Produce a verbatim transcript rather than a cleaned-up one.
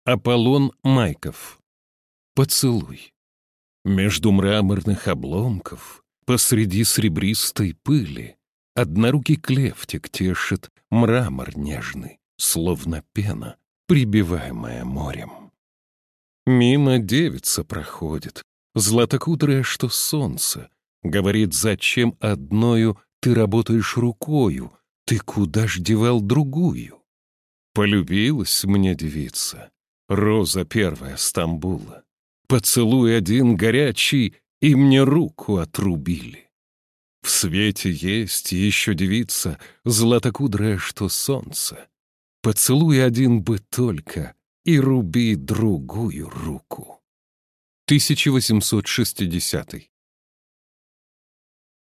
Аполлон Майков. Поцелуй. Между мраморных обломков, посреди серебристой пыли, однорукий клевтик тешит мрамор нежный, словно пена, прибиваемая морем. Мимо девица проходит, златокудрая, что солнце, говорит, зачем одною ты работаешь рукою, ты куда ж девал другую? Полюбилась мне девица, роза первая Стамбула. Поцелуй один горячий, и мне руку отрубили. В свете есть еще девица, златокудрая, что солнце. Поцелуй один бы только, и руби другую руку. тысяча восемьсот шестидесятый.